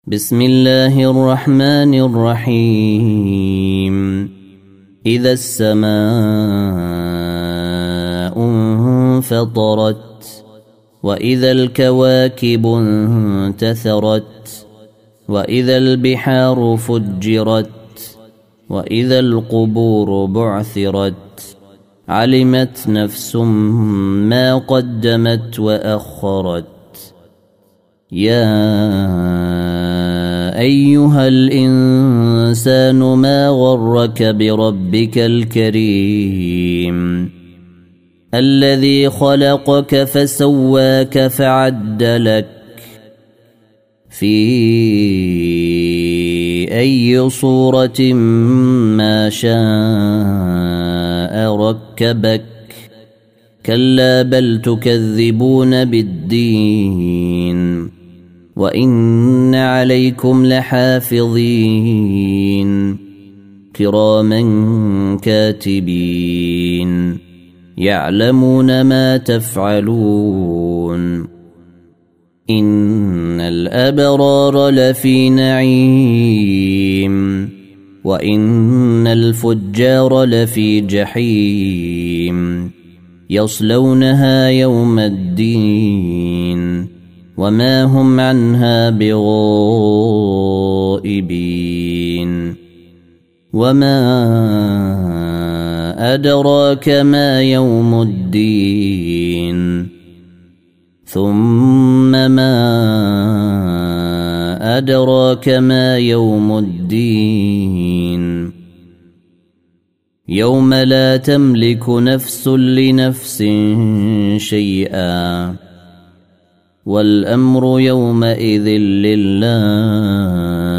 بسم الله الرحمن الرحيم. إذا السماء انفطرت وإذا الكواكب انتثرت وإذا البحار فجرت وإذا القبور بعثرت علمت نفس ما قدمت وأخرت. يا أيها الإنسان ما غرك بربك الكريم الذي خلقك فسواك فعدلك في أي صورة ما شاء ركبك. كلا بل تكذبون بالدين وإن عليكم لحافظين كراما كاتبين يعلمون ما تفعلون. إن الأبرار لفي نعيم وإن الفجار لفي جحيم يصلونها يوم الدين وما هم عنها بغائبين. وما أدراك ما يوم الدين ثم ما أدراك ما يوم الدين يوم لا تملك نفس لنفس شيئا والأمر يومئذ لله.